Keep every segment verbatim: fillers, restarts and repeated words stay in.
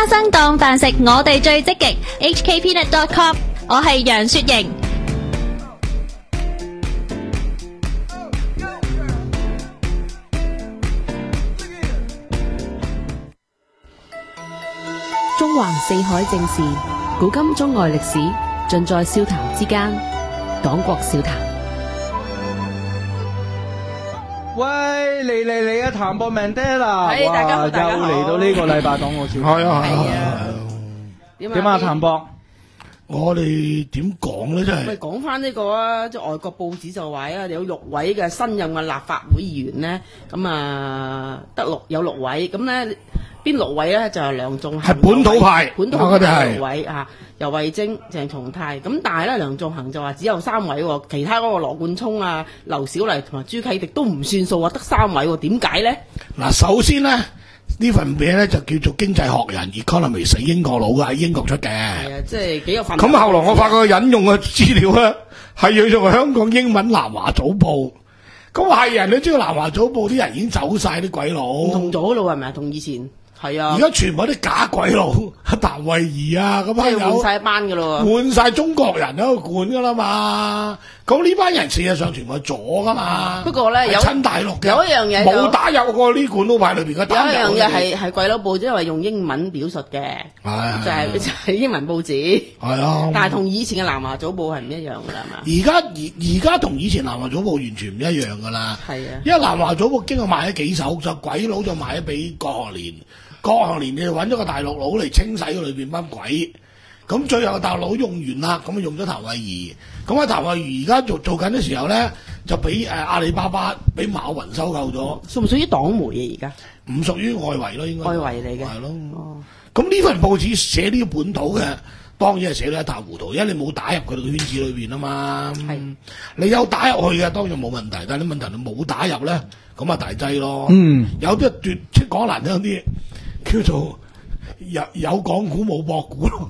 花生當飯食，我哋最積極 H K peanut dot com， 我係楊雪瑩。 中環四海正事，古今中外歷史，盡在笑談之間。廣國笑談。 喂，嚟嚟嚟啊！譚博明爹啦， 係大家好， 哇大家好， 又嚟到呢個禮拜講我笑，係啊係啊，點啊譚博？ 我哋點講咧？真係咪講翻呢個啊！即係外國報紙就話啊，有六位嘅新任嘅立法會議員咧，咁啊得六有六位，咁咧邊六位咧就係梁頌恆， 係本土派， 本土我哋派係六位啊，游蕙禎、鄭松泰，咁但係咧梁頌恆就話只有三位喎，其他嗰個羅冠聰啊、劉小麗同埋朱啟迪都唔算數啊，得三位喎，點解咧？ 嗱，首先咧。呢份嘢咧就叫做經濟學人 Economist， 英國佬嘅，喺英國出嘅。 係啊，即係幾有份。 咁後來我發覺引用嘅資料咧係要用香港英文南華早報。咁係人，你知道南華早報啲人已經走晒啲鬼佬， 唔同咗咯，係咪啊？同以前係啊。 而家全部啲假鬼佬，阿譚慧儀啊，咁係換晒班㗎咯， 換晒中國人喺度管㗎啦嘛。咁呢班人事實上全部係左噶嘛。 不過咧有親大陸嘅， 有一樣嘢冇打入過呢管佬派裏邊嘅。 有一樣嘢係係鬼佬報紙，因為用英文表述嘅，就係就係英文報紙。 係啊， 但係同以前嘅南華早報係唔一樣㗎啦，係嘛？ 而家而而家同以前南華早報完全唔一樣㗎啦。 係啊， 因為南華早報經過賣咗幾手，就鬼佬就賣咗俾郭學年，郭學年你就揾咗個大陸佬嚟清洗裏邊班鬼。咁最後大陸佬用完啦，咁啊用咗譚慧儀。咁啊譚慧儀而家做做緊嘅時候咧，就俾誒、呃、阿里巴巴俾馬雲收購咗。 屬唔屬於黨媒啊？而家唔屬於外圍咯，應該。 外圍嚟嘅。 係咯。 哦。 咁呢份報紙寫呢個本土嘅，當然係寫到一塌糊塗，因為你冇打入佢哋嘅圈子裏邊啊嘛。係。你有打入去嘅，當然冇問題，但係你問題你冇打入咧，咁啊大劑咯。嗯。有啲斷即係講難聽啲，叫做。有有港股冇博股咯，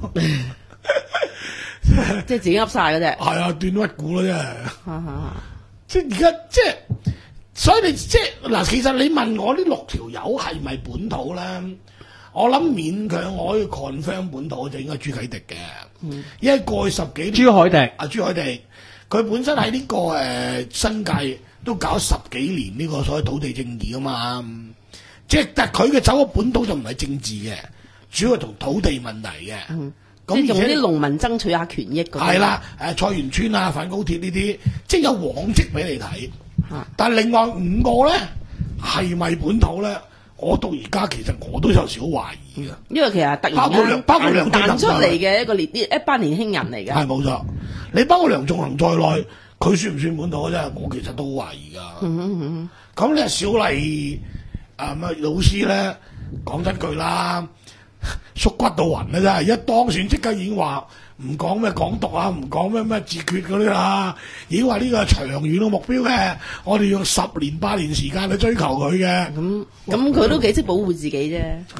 即係自己噏晒嗰隻。係啊，斷屈股咯，真係。即係而家即係，所以你即係嗱，其實你問我呢六條友係咪本土咧？我諗勉強我可以 confirm 本土就應該朱啟迪嘅，嗯、因為過去十幾年朱凱迪啊，朱凱迪佢本身喺呢、這個誒、呃、新界都搞十幾年呢個所謂土地正義啊嘛，即係但係佢嘅走嘅本土就唔係政治嘅。主要係同土地問題嘅， 嗯、即係用啲農民爭取下權益嗰啲。係啦， 誒菜園村啊、反高鐵呢啲，即係有往績俾你睇。啊、但係另外五個咧係咪本土咧？我到而家其實我都有少少懷疑嘅。 因為其實突然間包括梁彈出嚟嘅一個年一班年輕人嚟嘅。 係冇錯，你包括梁頌恆在內，佢算唔算本土啫？我其實都好懷疑㗎。嗯咁咧，小麗啊乜老師咧，講真句啦。縮骨到暈啦真係，一當選即刻已經話唔講咩港獨啊，唔講咩咩自決嗰啲啦，已經話呢個係長遠嘅目標嘅，我哋用十年八年時間去追求佢嘅。 咁咁佢都幾識保護自己啫。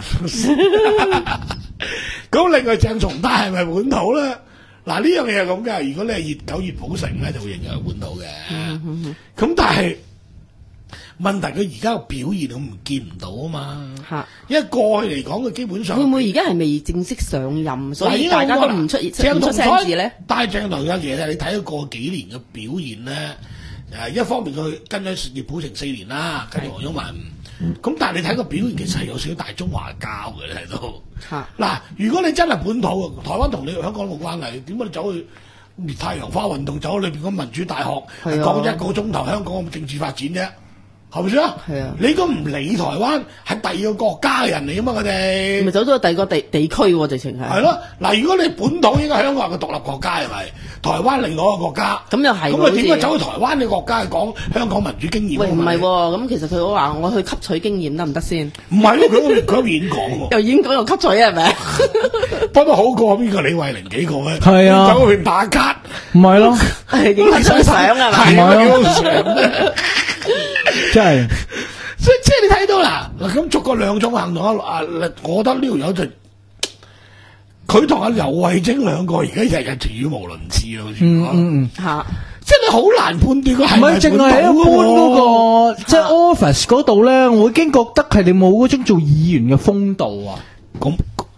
咁另外鄭松泰係咪本土咧？嗱呢樣嘢係咁嘅，如果你係熱狗熱普城咧，就會認為係本土嘅。咁、嗯嗯嗯、但係。問題佢而家個表現我唔見唔到啊嘛，嚇！因為過去嚟講佢基本上會唔會而家係未正式上任，所以大家都唔出唔出聲字咧？ 但係鄭同有其實你睇咗過幾年嘅表現咧，誒一方面佢跟咗葉寶成四年啦，跟住黃毓民，咁但係你睇個表現其實係有少少大中華交嘅喺度。嚇！嗱，如果你真係本土，台灣同你香港冇關係，點解你走去太陽花運動走去裏邊個民主大學講一個鐘頭香港嘅政治發展啫？係咪先啊？係啊！你都唔理台灣係第二個國家嘅人嚟啊嘛，佢哋咪走咗第二個地地區喎，直情係。 係咯，嗱，如果你本土應該香港係個獨立國家係咪？台灣另外一個國家， 咁又係。 咁啊點解走去台灣嘅國家去講香港民主經驗？ 喂，唔係喎，咁其實佢話我去吸取經驗得唔得先？ 唔係喎，佢佢演講喎， 又演講又吸取係咪？ 不過好過邊個李慧玲幾個咧？ 係啊， 走去打卡， 唔係咯， 影張相係咪？ 係啊。 真係， 即即係你睇到啦，嗱咁逐個兩種行動啊！我覺得呢條友就佢同阿游蕙禎兩個而家日日語無倫次咯，好似嗯嗯嚇， 即係你好難判斷佢係唔係淨係一般嗰個即係 office 嗰度咧，我已經覺得係你冇嗰種做議員嘅風度啊！ 咁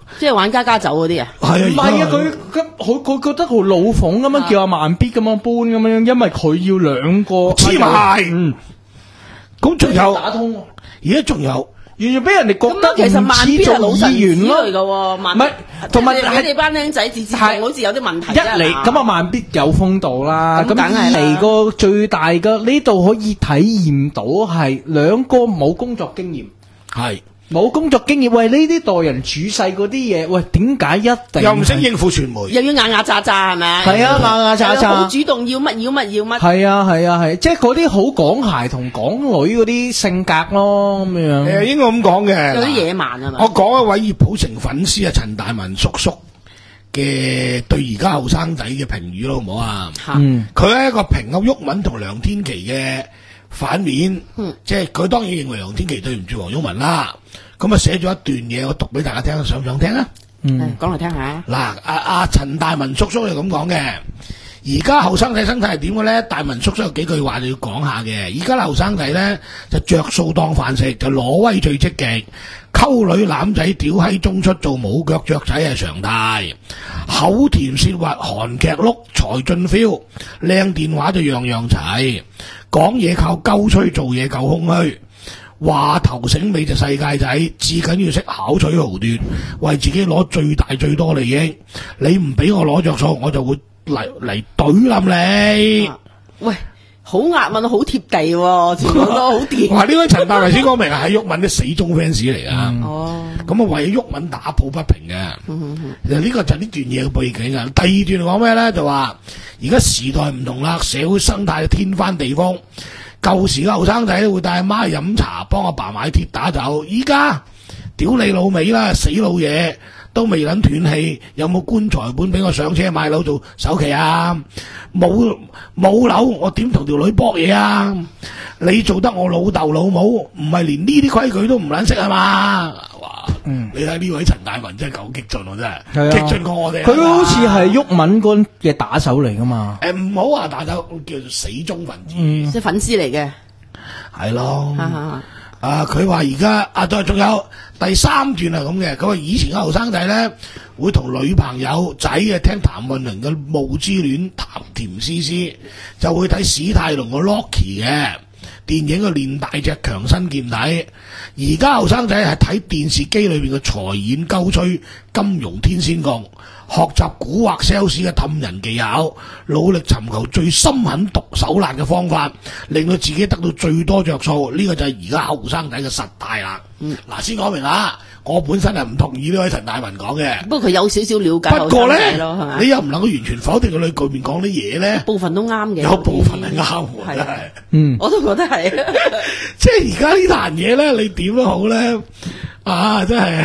即係玩家家酒嗰啲啊？ 係啊， 唔係啊，佢佢佢佢覺得好老諷咁樣叫阿慢必咁樣搬咁樣，因為佢要兩個黐埋。 嗯， 咁仲有打通， 而家仲有完全俾人哋覺得其實慢必係老臣子嚟噶， 唔係同埋你哋班僆仔自自係好似有啲問題。 一嚟咁啊，慢必有風度啦，咁梗係嚟個最大嘅呢度可以體驗到係兩個冇工作經驗， 係。 冇工作經驗，喂呢啲代人處世嗰啲嘢，喂點解一定又唔識應付傳媒， 又要牙牙喳喳係咪？ 係啊，牙牙喳喳， 好主動要乜要乜要乜。 係啊係啊係，即係嗰啲好港孩同港女嗰啲性格咯咁樣。 誒，應該咁講嘅。 有啲野蠻係咪？ 我講一位葉普成粉絲啊，陳大文叔叔嘅對而家後生仔嘅評語咯，好唔好啊？ 嗯， 佢係一個評阿毓民同梁天琦嘅反面， 嗯、 即係佢當然認為梁天琦對唔住黃毓民啦。咁啊寫咗一段嘢，我讀俾大家聽，想唔想聽啊？ 嗯， 講嚟聽下。 嗱，阿阿陳大文叔叔係咁講嘅。而家後生仔生態係點嘅咧？大文叔叔有幾句話就要講下嘅。而家後生仔咧就着數當飯食，就挪威最積極，溝女攬仔屌閪中出做冇腳雀仔係常態，口甜舌滑韓劇碌才俊 feel， 靚電話就樣樣齊，講嘢靠鳩吹，做嘢夠空虛。話頭醒尾就世界仔，至緊要識巧取豪奪，為自己攞最大最多利益。你唔俾我攞着數，我就會嚟嚟懟冧你、啊。 喂，好押韻，好貼地喎，全部都好掂。 哇！呢位陳大為先講明係毓民嘅死忠 fans 嚟噶。 哦、嗯， 咁啊為毓民打抱不平嘅。 嗯嗯其實呢個就係呢段嘢嘅背景啊。第二段講咩咧？就話而家時代唔同啦，社會生態天翻地覆。舊時嘅後生仔會帶阿媽飲茶，幫阿爸買鐵打酒。依家屌你老味啦，死老嘢都未捻斷氣，有冇棺材本俾我上車買樓做首期啊？冇冇樓，我點同條女搏嘢啊？你做得我老豆老母，唔係連呢啲規矩都唔捻識啊嘛？哇！嗯，你睇呢位陳大文真係夠激進喎，真係、啊、激進過我哋。 佢好似係毓民嗰嘅打手嚟噶嘛？ 誒，唔好話打手，叫做死忠分子， 嗯、即係粉絲嚟嘅。 係咯。啊，佢話而家啊，再仲有第三段係咁嘅。佢話以前嘅後生仔咧，會同女朋友仔嘅聽譚詠麟嘅《霧之戀》，談甜絲絲，就會睇史泰龍嘅 Rocky 嘅電影嘅練大隻強身健體。而家後生仔係睇電視機裏邊嘅財演鳩吹金融天仙閣，學習蠱惑 sales 嘅氹人技巧，努力尋求最深狠毒手辣嘅方法，令到自己得到最多着數。呢、這個就係而家後生仔嘅實態啦。嗯，嗱，先講明啦，我本身係唔同意呢位陳大文講嘅。不過佢有少少了解。不過咧， 你又唔能夠完全否定佢裏邊講啲嘢咧。 部分都啱嘅。 有部分係啱嘅，真係。 嗯， 我都覺得係。 即係而家呢壇嘢咧，你點都好咧，啊，真係，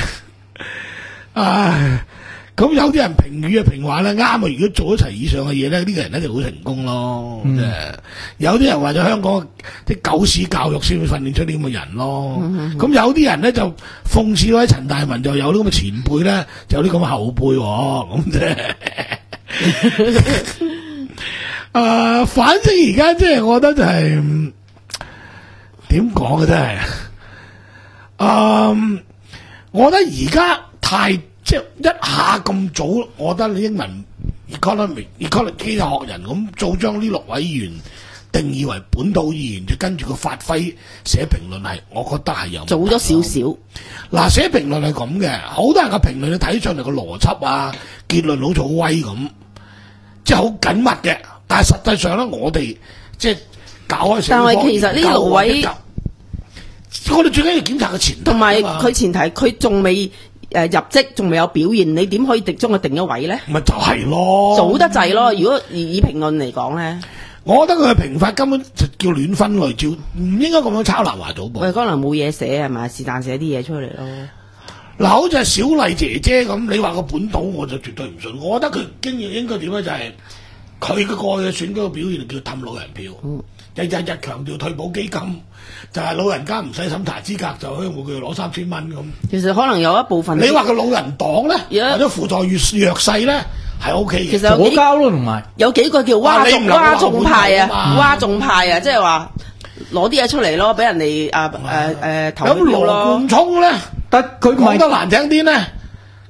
唉。咁有啲人評語啊評話咧啱啊！如果做一齊以上嘅嘢咧，呢、這個人咧就好成功咯。即係、嗯、有啲人話咗香港啲狗屎教育先會訓練出啲咁嘅人咯。咁、嗯嗯、有啲人咧就諷刺嗰啲陳大文就有啲咁嘅前輩咧，就有啲咁嘅後輩咁啫。啊，反正而家即係我覺得就係點講嘅真係，嗯，我覺得而家太。即係一下咁早，我覺得你英文 economy economy 經濟學人咁早將呢六位議員定義為本土議員，就跟住個發揮寫評論係，我覺得係有早咗少少。嗱，寫評論係咁嘅，好多人嘅評論你睇上嚟個邏輯啊，結論好似好威咁，即係好緊密嘅。但係實際上咧，我哋即係搞開成。但係其實呢六位，我哋最緊要檢查個前提， 同埋佢前提，佢仲未。誒、呃，入職仲未有表現，你點可以定將佢定咗位咧？ 咪就係咯， 早得滯咯。如果以以評論嚟講咧， 我覺得佢嘅評法根本就叫亂分類，照唔應該咁樣抄南華早報。 喂，可能冇嘢寫係咪？是但寫啲嘢出嚟咯。 嗱，好似係小麗姐姐咁，你話個本土我就絕對唔信。我覺得佢經驗應該點咧，就係佢嘅過去嘅選舉嘅表現叫氹老人票，嗯、日日日強調退保基金。就係老人家唔使審查資格就可以每個月攞三千蚊咁。其實可能有一部分，你話個老人黨咧，或者輔助越弱勢咧，係 O K 嘅。其實左膠咯，同埋有幾個叫嘩眾嘩眾派啊，嘩眾派啊，即係話攞啲嘢出嚟咯，俾人哋啊誒誒投票咯。咁羅冠聰咧， 但佢講得難聽啲咧，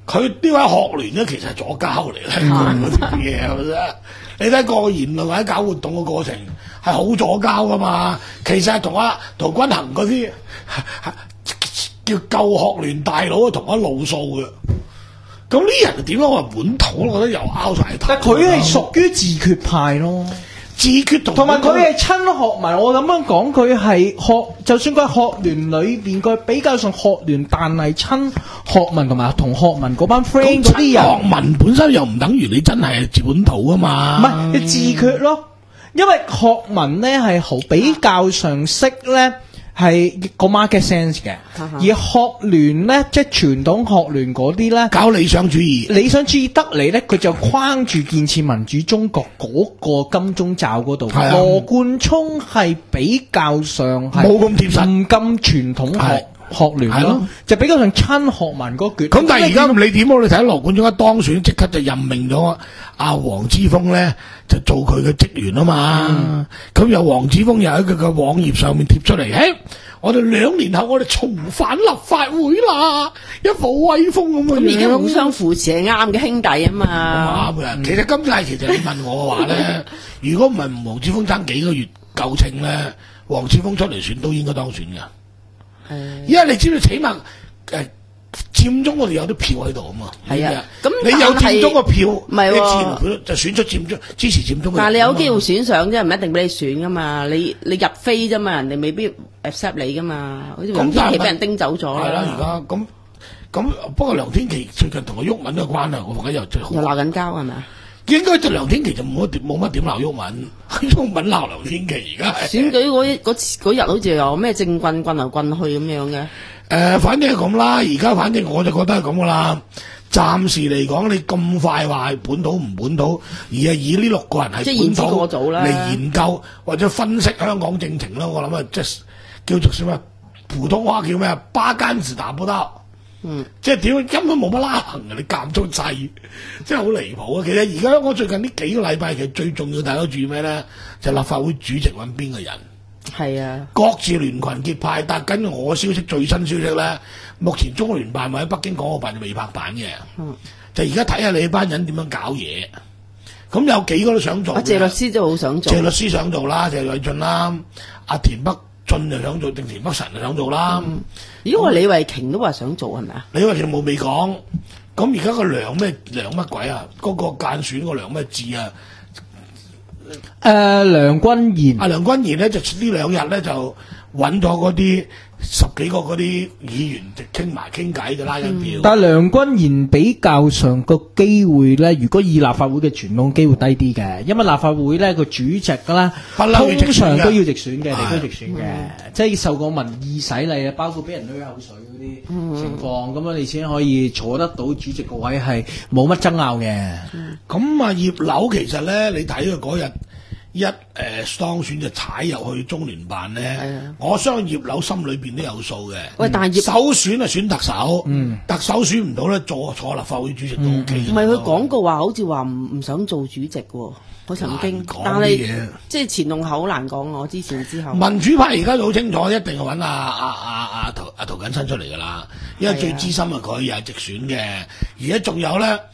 佢呢位學聯咧其實係左膠嚟嘅，嗰啲嘢係咪先？你睇個言論或者搞活動嘅過程係好左膠噶嘛？其實係同阿陶君行嗰啲叫舊學聯大佬同一路數嘅。咁呢人點解話本土？我覺得又拗晒頭。 但佢係屬於自決派咯。 自決同同埋佢係親學民，我咁樣講，佢係學，就算佢學聯裏邊，佢比較上學聯，但係親學民同埋同學民嗰班 friend 嗰啲人， 學民本身又唔等於你真係本土啊嘛。 唔係你自決咯，因為學民咧係好比較上識咧係個 market sense 嘅，而學聯咧即係傳統學聯嗰啲咧搞理想主義， 理想主義得嚟咧，佢就框住建設民主中國嗰個金鐘罩嗰度。 係啊羅冠聰係比較上係冇咁貼實， 唔咁傳統學學聯咯，就比較上親學民嗰橛。 咁但係而家唔理點，我哋睇羅冠聰一當選，即刻就任命咗阿黃之鋒咧，就做佢嘅職員啊嘛。咁由黃之鋒又喺佢嘅網頁上面貼出嚟，誒，我哋兩年後我哋重返立法會啦，一副威風咁嘅樣。 咁而家互相扶持係啱嘅兄弟啊嘛。 啱嘅，其實今屆其實你問我嘅話咧，如果唔係黃之鋒爭幾個月夠稱咧，黃之鋒出嚟選都應該當選嘅。因為你知道起碼誒佔中我哋有啲票喺度啊嘛， 係啊， 咁你有佔中嘅票， 唔係你自然佢就選出佔中支持佔中嘅人。 但係你有機會選上啫，唔一定俾你選噶嘛。你你入飛啫嘛，人哋未必 accept 你噶嘛。好似梁天琦俾人叮走咗係啦，而家咁咁，不過梁天琦最近同個毓民嘅關係，我覺得又最好。 又鬧緊交係咪啊？ 應該就梁天琦就冇乜點冇乜點鬧毓民，毓民鬧梁天琦而家。 選舉嗰嗰嗰日好似有咩政棍棍嚟棍去咁樣嘅。 誒、呃，反正係咁啦，而家反正我就覺得係咁噶啦。暫時嚟講，你咁快話係本土唔本土，而係以呢六個人係本土嚟研究或者分析香港政情啦。我諗啊，即係叫做什麼普通話叫咩啊？八竿子打不到。嗯，即係點根本冇乜拉行嘅，你夾中掣，真係好離譜啊！其實而家我最近呢幾個禮拜，其實最重要大家注意咩咧？就係、立法會主席揾邊個人。 係啊， 各自聯群結派，但根據我消息最新消息咧，目前中聯辦或者北京港澳辦就未拍板嘅，嗯、就而家睇下你班人點樣搞嘢。咁有幾個都想做， 謝律師都好想做， 謝律師想做啦，謝偉俊啦，阿田北俊就想做，定田北辰就想做啦。 如果話李慧瓊都話想做係咪啊？ 李慧瓊冇未講，咁而家個梁咩梁乜鬼啊？嗰、那個間選個梁咩字啊？ 誒、呃，梁君彥， 阿梁君彥咧就呢兩日咧就揾咗嗰啲十幾個嗰啲議員就傾埋傾偈就拉緊票。嗯、 但係梁君彥比較上個機會咧，如果以立法會嘅傳統機會低啲嘅，因為立法會咧個主席啦，通常都要直選嘅，地區直選嘅，嗯、即係受過民意洗禮啊，包括俾人濺口水嗰啲情況，咁樣、嗯、你先可以坐得到主席個位，係冇乜爭拗嘅。 咁啊、嗯，葉劉其實咧，你睇佢嗰日。一誒、呃、當選就踩入去中聯辦咧，的我相信葉劉心裏邊都有數嘅。喂，但係葉首選啊選特首，嗯、特首選唔到咧，坐坐立法會主席都 O K。 唔係佢講過話，好似話唔唔想做主席喎。我曾經，但係即係前同後好難講。我之前之後， 民主派而家就好清楚，一定係揾阿阿阿阿陶阿陶錦新出嚟㗎啦，因為最資深係佢，又係直選嘅，而家仲有咧。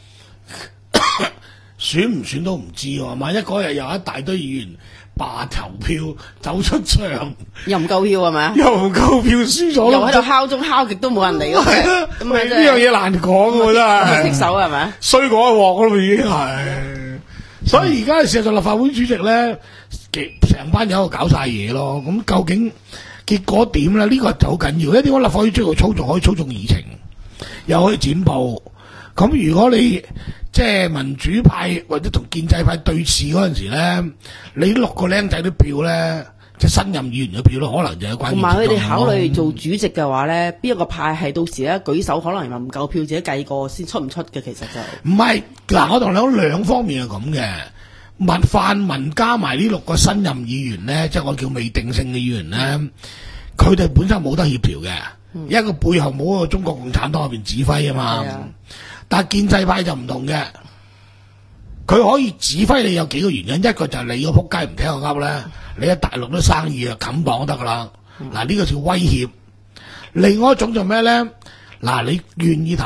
選唔選都唔知喎，萬一嗰日有一大堆議員罷投票走出場， 又唔夠票係咪啊？ 又唔夠票輸咗， 又喺度敲鐘敲極都冇人嚟咯。咁呢樣嘢難講喎，真係。 棘手係咪？ 衰過一鑊咯，已經係。所以而家事實上立法會主席咧，成班友搞晒嘢咯。咁究竟結果點咧？呢、這個就好緊要。因為點解立法會主席操縱可以操縱議程，又可以剪布？咁如果你即係民主派或者同建制派對峙嗰陣時咧，你六個僆仔啲票咧，即係新任議員嘅票咧，可能就有關係。同埋佢哋考慮做主席嘅話咧，邊一個派係到時咧舉手，可能又唔夠票，自己計過先出唔出嘅，其實就唔係嗱。我同你講兩方面係咁嘅，民泛民加埋呢六個新任議員咧，即係我叫未定性嘅議員咧，佢哋本身冇得協調嘅，嗯、一個背後冇一個中國共產黨入邊指揮啊嘛。但係建制派就唔同嘅，佢可以指揮你有幾個原因，一個就係你個仆街唔聽我噏咧，你喺大陸啲生意啊冚檔得噶啦，嗱呢、嗯、個叫威脅。另外一種就咩咧？嗱，你願意投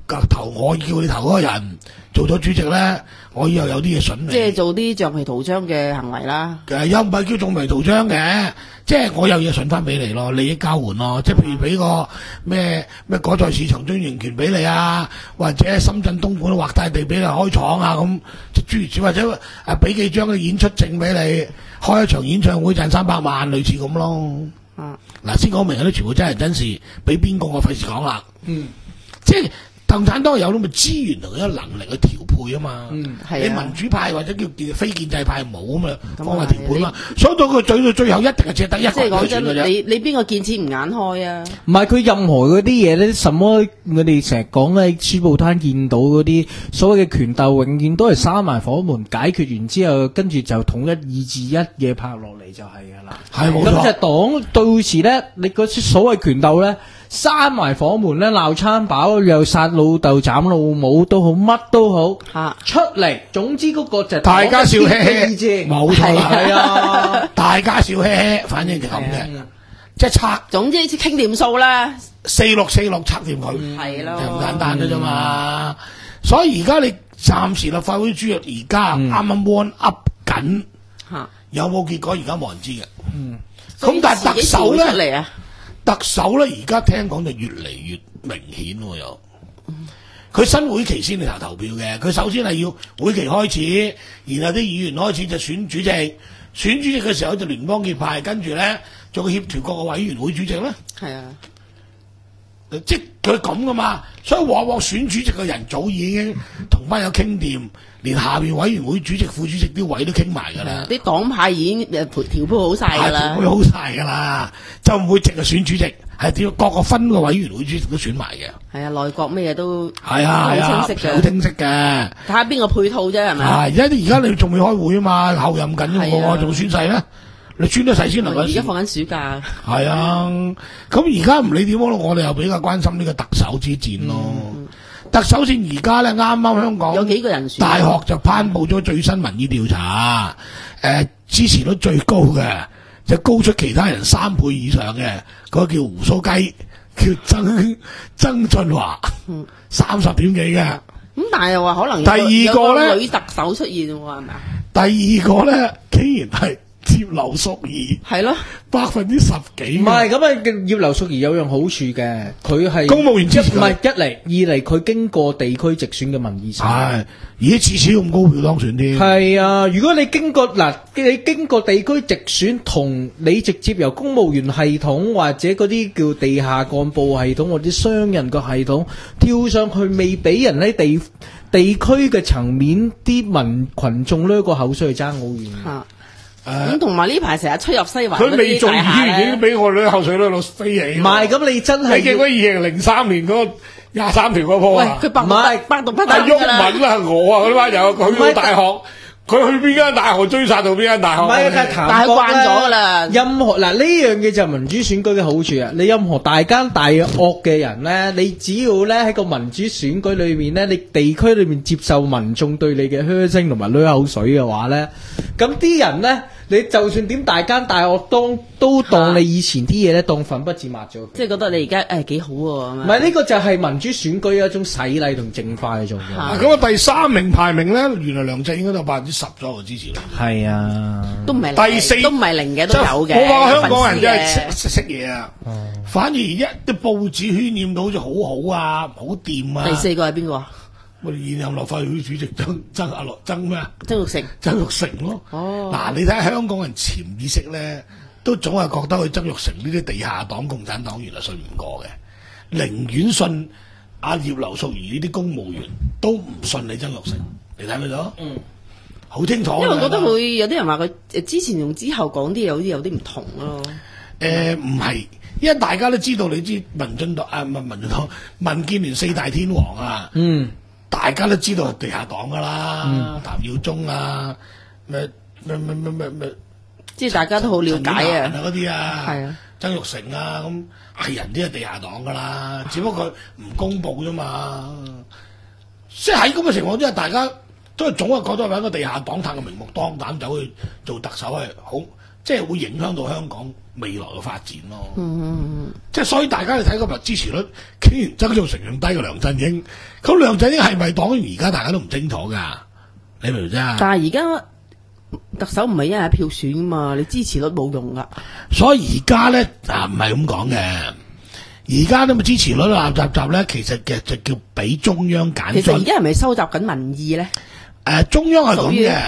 投我叫你投嗰個人做咗主席咧，我以後有啲嘢筍你。 即係做啲橡皮圖章嘅行為啦。 誒又唔係叫橡皮圖章嘅，即係我有嘢筍翻俾你咯，利益交換咯。即係譬如俾個咩咩果菜市場專營權俾你啊，或者深圳東莞劃大地俾你開廠啊咁，諸如此或者誒俾幾張嘅演出證俾你，開一場演唱會賺三百萬，類似咁咯。 嗯， 嗱先講明嗰啲全部真人真事，俾邊個我費事講啦。 嗯， 即係共產黨有咁嘅資源同一個能力去調配啊嘛。 嗯， 係啊。 你民主派或者叫非建制派冇啊嘛， 咁方法調配嘛。所以到佢最到最後一定係只得一個人即係講真， 選嘅啫。 你你邊個見錢唔眼開啊？ 唔係佢任何嗰啲嘢咧，什麼我哋成日講咧，書報攤見到嗰啲所謂嘅權鬥，永遠都係閂埋火門，解決完之後，跟住就統一意志一嘢拍落嚟就係㗎啦。 係冇錯。 咁就黨到時咧，你嗰啲所謂權鬥咧，閂埋火門咧，鬧餐飽又殺老豆斬老母都好，乜都好嚇出嚟。總之嗰個就係大家笑嘻意志， 嘻，冇錯啦， 係啊， 大家笑嘻嘻，反正就咁嘅，即係拆總之傾掂數啦。 四六四六拆掂佢， 係咯， 就咁簡單嘅啫嘛。所以而家你暫時立法會主席而家啱啱 warm up 緊， 嚇有冇結果而家冇人知嘅。 嗯， 咁但係特首自己調出嚟咧， 啊， 特首咧而家聽講就越嚟越明顯喎又。佢新會期先嚟投投票嘅，佢首先係要會期開始，然後啲議員開始就選主席，選主席嘅時候就聯邦結派，跟住咧做個協調各個委員會主席咧， 係啊， 即係佢咁噶嘛，所以往往選主席嘅人早已經同班友傾掂，連下邊委員會主席、副主席啲位都傾埋㗎啦， 啲黨派已經誒調配好晒㗎啦， 調配好晒㗎啦，就唔會淨係選主席，係點各個分個委員會主席都選埋嘅。 係啊，內閣咩嘢都係啊係啊， 好清晰嘅， 好清晰嘅。 睇下邊個配套啫，係咪？ 係而家而家你仲未開會啊嘛，後任緊係啊喎，仲宣誓咧，你宣咗誓先能夠。 而家放緊暑假。 係啊，咁而家唔理點咯，我哋又比較關心呢個特首之戰咯。 嗯、 特首戰而家咧，啱啱香港有幾個人選， 大學就頒布咗最新民意調查，誒、呃、支持率最高嘅，就高出其他人三倍以上嘅，嗰、那個叫胡鬚雞，叫曾曾俊華，三十點幾嘅。 咁但係又話可能有第二個咧， 有個女特首出現喎，係咪啊？ 第二個咧，竟然係葉劉淑儀， 係咯， 百分之十幾。 唔係咁啊！葉劉淑儀有樣好處嘅，佢係公務員支持唔係一嚟，二嚟佢經過地區直選嘅民意審， 係而家次次咁高票當選添。 係啊！如果你經過嗱，你經過地區直選，同你直接由公務員系統或者嗰啲叫地下幹部系統或者商人個系統跳上去，未俾人喺地地區嘅層面啲民群眾呢個口水去爭好遠。 嚇咁同埋呢排成日出入西環嗰佢未做啲大廈議員已經咧， 俾我哋啲口水佬飛起。 唔係咁，你真係你記唔記得二零零三年嗰個廿三條嗰鋪喂， 啊？ 佢百唔係度百度不阿毓得㗎啦， 民啊，我啊嗰班友，佢去到大學，佢去邊間大學追殺到邊間大學？ 唔係啊，但係但係慣咗㗎啦。 任何嗱呢樣嘢就係民主選舉嘅好處啊！你任何大奸大惡嘅人咧，你只要咧喺個民主選舉裏面咧，你地區裏面接受民眾對你嘅噓聲同埋濺口水嘅話咧，咁啲人咧，你就算點大奸大惡，當都當你以前啲嘢咧當粉筆字抹咗。 即係覺得你而家誒幾好喎， 唔係呢個就係民主選舉一種洗禮同淨化嘅作用。 係咁啊，第三名排名咧，原來梁振英嗰度百分之十左右支持率。 係啊， 都唔係第四都唔係零嘅，都有嘅。 我話香港人真係係識識識嘢啊！反而一啲報紙渲染到好似好好啊，好掂啊！ 第四個係邊個啊？ 我哋現任立法會主席曾曾阿樂曾咩啊？ 曾鈺成。 曾鈺成咯。 哦嗱，你睇下香港人潛意識咧，都總係覺得佢曾鈺成呢啲地下黨、共產黨員係信唔過嘅，寧願信阿葉劉淑儀呢啲公務員，都唔信你曾鈺成。你睇唔睇到？嗯，好清楚。 因為覺得佢有啲人話佢誒之前同之後講啲嘢好似有啲唔同咯。 誒唔係，因為大家都知道，你知民進黨啊，唔係民進黨，民建聯四大天王啊。 嗯。 大家都知道係地下黨噶啦， 嗯、 譚耀宗啊，咩咩咩咩咩咩， 即係大家都好了解啊， 嗰啲啊， 係啊， 曾鈺成啊，咁係人啲係地下黨噶啦，只不過佢唔公佈啫嘛。即係喺咁嘅情況之下，大家都係總係覺得揾個地下黨探嘅明目張膽走去做特首係好即係會影響到香港未來嘅發展咯。 嗯嗯嗯， 即係所以大家你睇今日支持率竟然曾鈺成仲低過梁振英，咁梁振英係咪黨員？而家大家都唔清楚㗎，你明唔明啫？ 但係而家特首唔係一人一票選㗎嘛，你支持率冇用㗎。 所以而家咧啊，唔係咁講嘅。而家都咪支持率立集集咧，其實嘅就叫俾中央揀。 其實而家係咪收集緊民意咧？誒、 呃，中央係咁嘅。誒、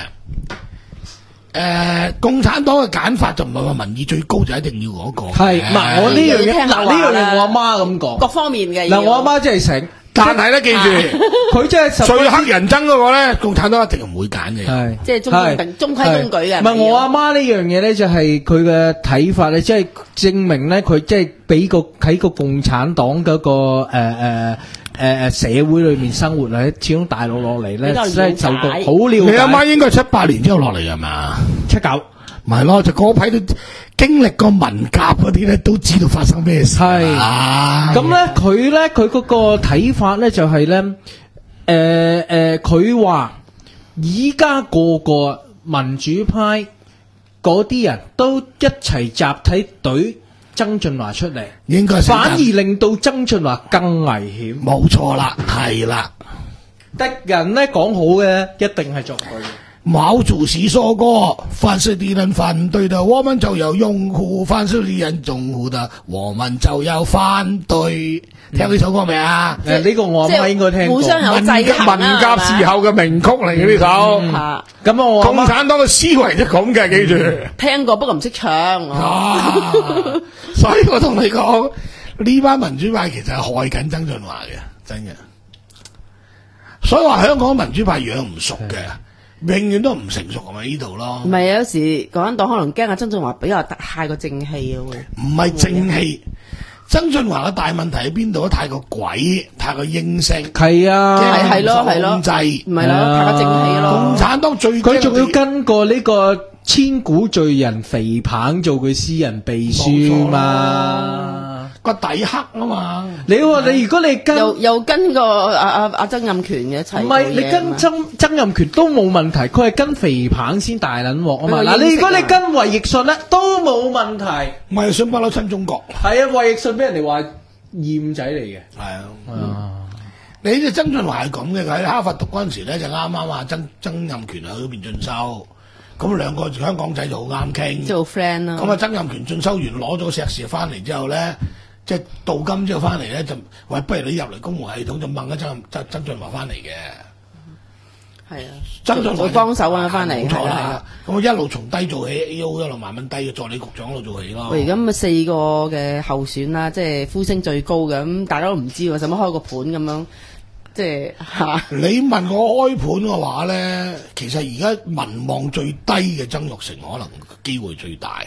呃，共產黨嘅揀法就唔係話民意最高就一定要嗰、那個。係， 嗱我呢樣嘢，嗱呢樣嘢我阿媽咁講， 各方面嘅。 嗱我阿媽真係醒。 但係咧，記住， 佢真係最黑人憎嗰個咧，共產黨一定唔會揀嘅。 係， 即係中規中規中矩嘅。 唔係我阿媽呢樣嘢咧，就係佢嘅睇法咧，即係證明咧，佢即係俾個喺個共產黨嗰個誒誒誒誒社會裏面生活咧，始終大陸落嚟咧，即係受到好了解。 你阿媽應該係七八年之後落嚟㗎嘛？ 七九。 唔係咯，就嗰批都經歷過文革嗰啲咧，都知道發生咩事。係咁咧，佢咧佢嗰個睇法咧就係、是、咧，誒、呃、誒，佢話而家個個民主派嗰啲人都一齊集體懟曾俊華出嚟， 應該反而令到曾俊華更危險。 冇錯啦，係啦， 敵人咧講好嘅一定係作對嘅。 毛主席說過，凡是敵人反對的，我們就要擁護；凡是敵人擁護的，我們就要反對。嗯、聽呢首歌未啊？誒、 呢、這個我阿媽應該聽過。 互相有制衡啊！ 文革時候嘅名曲嚟嘅呢首。 咁、嗯、我共產黨嘅思維就咁嘅，記住。 聽過，不過唔識唱。 啊、所以我同你講，呢班民主派其實係害緊曾俊華嘅，真嘅。所以話香港民主派養唔熟嘅。永遠都唔成熟係咪呢度咯？ 唔係有時共產黨可能驚阿曾俊華比較太過正氣啊會。 唔係正氣，曾俊華嘅大問題喺邊度？太過鬼，太過應聲。係啊， 係係咯係咯， 控制唔係咯，太過正氣咯。 共產黨最佢仲要跟過呢個千古罪人肥彭做佢私人秘書嘛。 個底黑啊嘛！ 你話你如果你跟又又跟個阿阿阿曾蔭權嘅一齊， 唔係你跟曾曾蔭權都冇問題，佢係跟肥彭先大撚鑊啊嘛！嗱，你如果你跟衛奕信咧都冇問題， 衛奕信不嬲親中國， 係啊，衛奕信俾人哋話厭仔嚟嘅，係啊， 嗯、你呢曾俊華係咁嘅，佢喺哈佛讀嗰陣時咧就啱啱話曾曾蔭權喺嗰邊進修。咁兩個香港仔就好啱傾， 做 friend 啦。 咁啊，曾蔭權進修完攞咗個碩士翻嚟之後咧，即係鍍金之後翻嚟咧，就話不如你入嚟公務系統，就掹咗曾曾曾俊華翻嚟嘅。 係啊， 曾俊華幫手揾翻嚟， 冇錯啦。咁我一路從低做起 ，A O 一路慢慢低嘅助理局長嗰度做起咯。 喂，而家咁啊四個嘅候選啦，即係呼聲最高嘅，咁大家都唔知喎，使乜開個盤咁樣？即係嚇， 你問我開盤嘅話咧，其實而家民望最低嘅曾鈺成可能機會最大，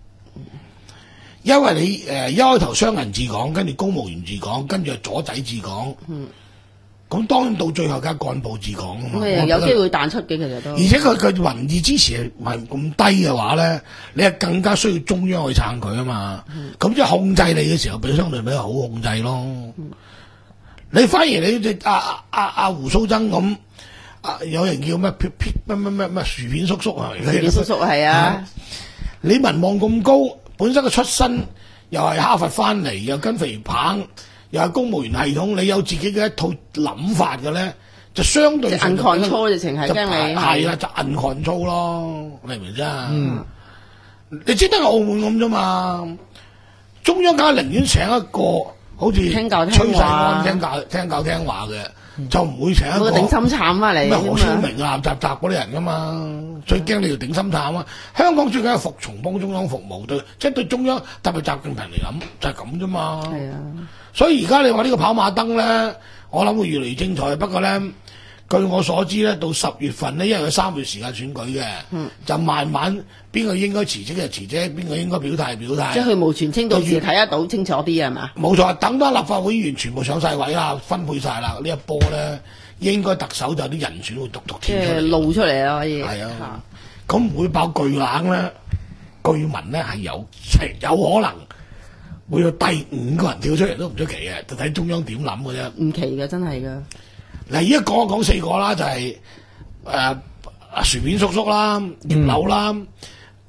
因為你誒、呃、一開頭商人治港，跟住公務員治港，跟住左仔治港，嗯，咁當然到最後梗係幹部治港啊嘛， 嗯、有機會彈出嘅其實都， 而且佢佢民意支持係咁低嘅話咧，你係更加需要中央去撐佢啊嘛，咁、嗯、即係控制你嘅時候，比相對比較好控制咯。嗯你反而你隻阿阿阿胡鬚曾咁，啊有人叫咩片片咩咩咩咩薯片叔叔啊？薯片叔叔係啊！ 你民望咁高，本身嘅出身又係哈佛翻嚟，又跟肥彭，又係公務員系統，你有自己嘅一套諗法嘅咧，就相對硬抗操直情係驚你係啦，就硬抗操咯，明唔明啫？嗯，你只得澳門咁啫嘛，中央梗係寧願請一個。好似聽教聽話， 聽教聽教聽話嘅、嗯，就唔會請一個頂心杉翻嚟。 咩何超明啊、雜雜嗰啲人噶嘛，嗯、最驚你條頂心杉啊！香港最緊係服從幫中央服務，對，即係對中央特別習近平嚟諗就係咁啫嘛。係啊，所以而家你話呢個跑馬燈咧，我諗會越嚟越精彩。不過咧，據我所知咧，到十月份咧，因為佢三月時間選舉嘅、嗯，就慢慢邊個應該辭職就辭職，邊個應該表態表態。 即係佢無全清到時睇得到清楚啲係嘛？ 冇錯，等翻立法會議員全部上晒位啦，分配晒啦，呢一波咧應該特首就有啲人選會獨獨跳出嚟， 露出嚟啦可以。 係啊，咁唔會爆巨冷咧？據聞咧係有有可能會有第五個人跳出嚟都唔出奇嘅，就睇中央點諗嘅啫。 唔奇嘅，真係㗎。 嗱，而家講一講四個啦，就係誒阿薯片叔叔啦、葉劉啦、誒、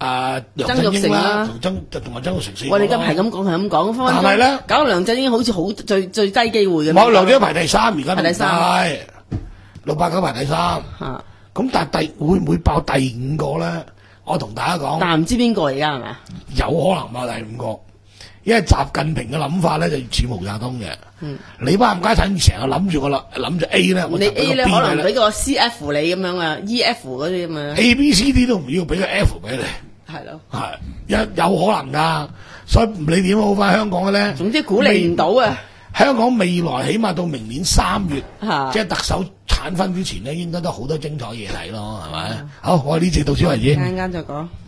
啊梁曾振英啦， 鈺成啦同曾同埋曾鈺成四個我哋今咯係咁講係咁講，分分鐘但係呢搞到梁振英好似好最最低機會嘅。 冇梁振英排第三，而家排第三係六八九排第三。 嚇， 咁但係第會唔會爆第五個咧？我同大家講， 但係唔知邊個而家係咪？ 有可能爆第五個，因為習近平嘅諗法咧就似毛澤東嘅。 嗯， 你班冚家產成日諗住個啦，諗住 A 咧，我你就俾 A 個咧 B 可能你啦俾個 C F 你咁樣啊，E F 嗰啲咁樣。 ，A B C D 都唔要，俾個 F 俾你， 係咯， 係有有可能㗎。所以唔理點好翻香港嘅咧， 總之鼓勵唔到啊！ 香港未來起碼到明年三月， 嚇即係特首產分之前咧，應該都好多精彩嘢睇咯，係咪？好，我呢次到此為止。 陣間再講。